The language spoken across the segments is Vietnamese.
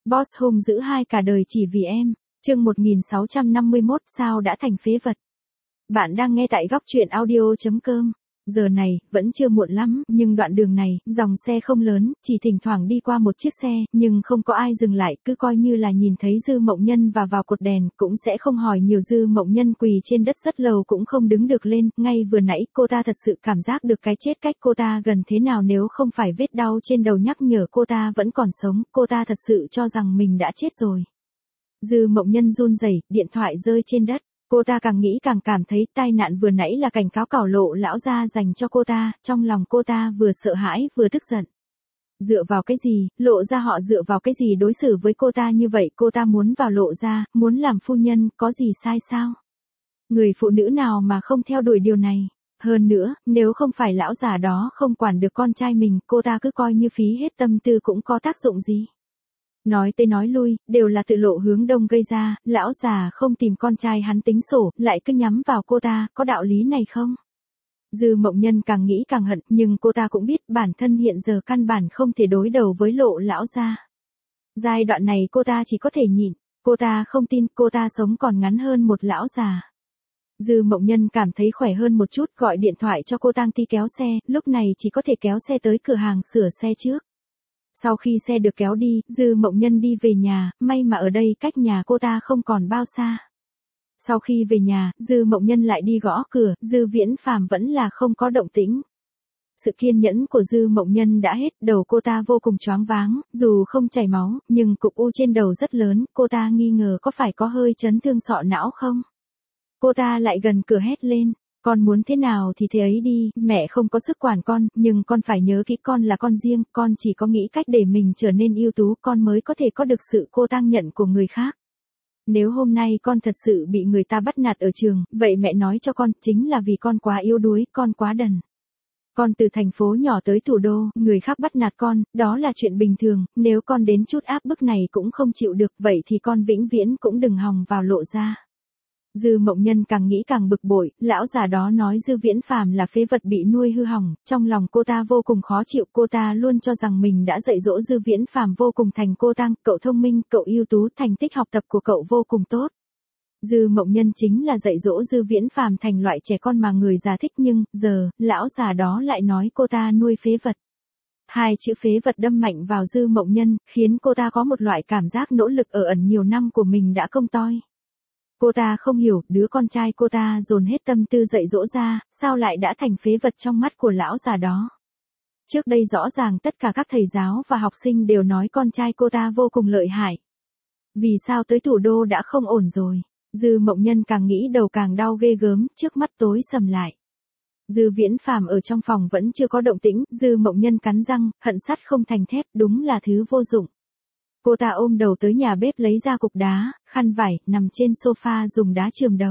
Boss hung dữ hai cả đời chỉ vì em. Chương 1651 sao đã thành phế vật. Bạn đang nghe tại góc truyện audio.com. Giờ này, vẫn chưa muộn lắm, nhưng đoạn đường này, dòng xe không lớn, chỉ thỉnh thoảng đi qua một chiếc xe, nhưng không có ai dừng lại, cứ coi như là nhìn thấy Dư Mộng Nhân và vào cột đèn, cũng sẽ không hỏi nhiều. Dư Mộng Nhân quỳ trên đất rất lâu cũng không đứng được lên, ngay vừa nãy, cô ta thật sự cảm giác được cái chết cách cô ta gần thế nào, nếu không phải vết đau trên đầu nhắc nhở cô ta vẫn còn sống, cô ta thật sự cho rằng mình đã chết rồi. Dư Mộng Nhân run rẩy, điện thoại rơi trên đất. Cô ta càng nghĩ càng cảm thấy tai nạn vừa nãy là cảnh cáo cảo Lộ lão gia dành cho cô ta, trong lòng cô ta vừa sợ hãi vừa tức giận. Dựa vào cái gì, Lộ gia họ dựa vào cái gì đối xử với cô ta như vậy, cô ta muốn vào Lộ gia, muốn làm phu nhân, có gì sai sao? Người phụ nữ nào mà không theo đuổi điều này? Hơn nữa, nếu không phải lão già đó không quản được con trai mình, cô ta cứ coi như phí hết tâm tư cũng có tác dụng gì? Nói tới nói lui, đều là tự Lộ hướng đông gây ra, lão già không tìm con trai hắn tính sổ, lại cứ nhắm vào cô ta, có đạo lý này không? Dư Mộng Nhân càng nghĩ càng hận, nhưng cô ta cũng biết bản thân hiện giờ căn bản không thể đối đầu với Lộ lão gia. Giai đoạn này cô ta chỉ có thể nhịn, cô ta không tin cô ta sống còn ngắn hơn một lão già. Dư Mộng Nhân cảm thấy khỏe hơn một chút, gọi điện thoại cho cô Tang Ti kéo xe, lúc này chỉ có thể kéo xe tới cửa hàng sửa xe trước. Sau khi xe được kéo đi, Dư Mộng Nhân đi về nhà, may mà ở đây cách nhà cô ta không còn bao xa. Sau khi về nhà, Dư Mộng Nhân lại đi gõ cửa, Dư Viễn Phàm vẫn là không có động tĩnh. Sự kiên nhẫn của Dư Mộng Nhân đã hết, đầu cô ta vô cùng choáng váng, dù không chảy máu, nhưng cục u trên đầu rất lớn, cô ta nghi ngờ có phải có hơi chấn thương sọ não không. Cô ta lại gần cửa hét lên. Con muốn thế nào thì thế ấy đi, mẹ không có sức quản con, nhưng con phải nhớ kỹ con là con riêng, con chỉ có nghĩ cách để mình trở nên ưu tú, con mới có thể có được sự cô tang nhận của người khác. Nếu hôm nay con thật sự bị người ta bắt nạt ở trường, vậy mẹ nói cho con, chính là vì con quá yếu đuối, con quá đần. Con từ thành phố nhỏ tới thủ đô, người khác bắt nạt con, đó là chuyện bình thường, nếu con đến chút áp bức này cũng không chịu được, vậy thì con vĩnh viễn cũng đừng hòng vào Lộ gia. Dư Mộng Nhân càng nghĩ càng bực bội, lão già đó nói Dư Viễn Phàm là phế vật bị nuôi hư hỏng, trong lòng cô ta vô cùng khó chịu, cô ta luôn cho rằng mình đã dạy dỗ Dư Viễn Phàm vô cùng thành cô Tang, cậu thông minh, cậu ưu tú, thành tích học tập của cậu vô cùng tốt. Dư Mộng Nhân chính là dạy dỗ Dư Viễn Phàm thành loại trẻ con mà người già thích, nhưng giờ, lão già đó lại nói cô ta nuôi phế vật. Hai chữ phế vật đâm mạnh vào Dư Mộng Nhân, khiến cô ta có một loại cảm giác nỗ lực ở ẩn nhiều năm của mình đã công toi. Cô ta không hiểu, đứa con trai cô ta dồn hết tâm tư dạy dỗ ra, sao lại đã thành phế vật trong mắt của lão già đó. Trước đây rõ ràng tất cả các thầy giáo và học sinh đều nói con trai cô ta vô cùng lợi hại. Vì sao tới thủ đô đã không ổn rồi? Dư Mộng Nhân càng nghĩ đầu càng đau ghê gớm, trước mắt tối sầm lại. Dư Viễn Phàm ở trong phòng vẫn chưa có động tĩnh, Dư Mộng Nhân cắn răng, hận sắt không thành thép, đúng là thứ vô dụng. Cô ta ôm đầu tới nhà bếp lấy ra cục đá, khăn vải, nằm trên sofa dùng đá chườm đầu.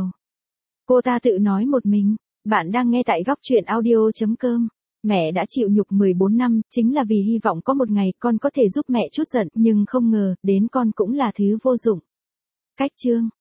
Cô ta tự nói một mình, bạn đang nghe tại góc truyện audio.com. Mẹ đã chịu nhục 14 năm, chính là vì hy vọng có một ngày con có thể giúp mẹ chút giận, nhưng không ngờ, đến con cũng là thứ vô dụng. Cách chương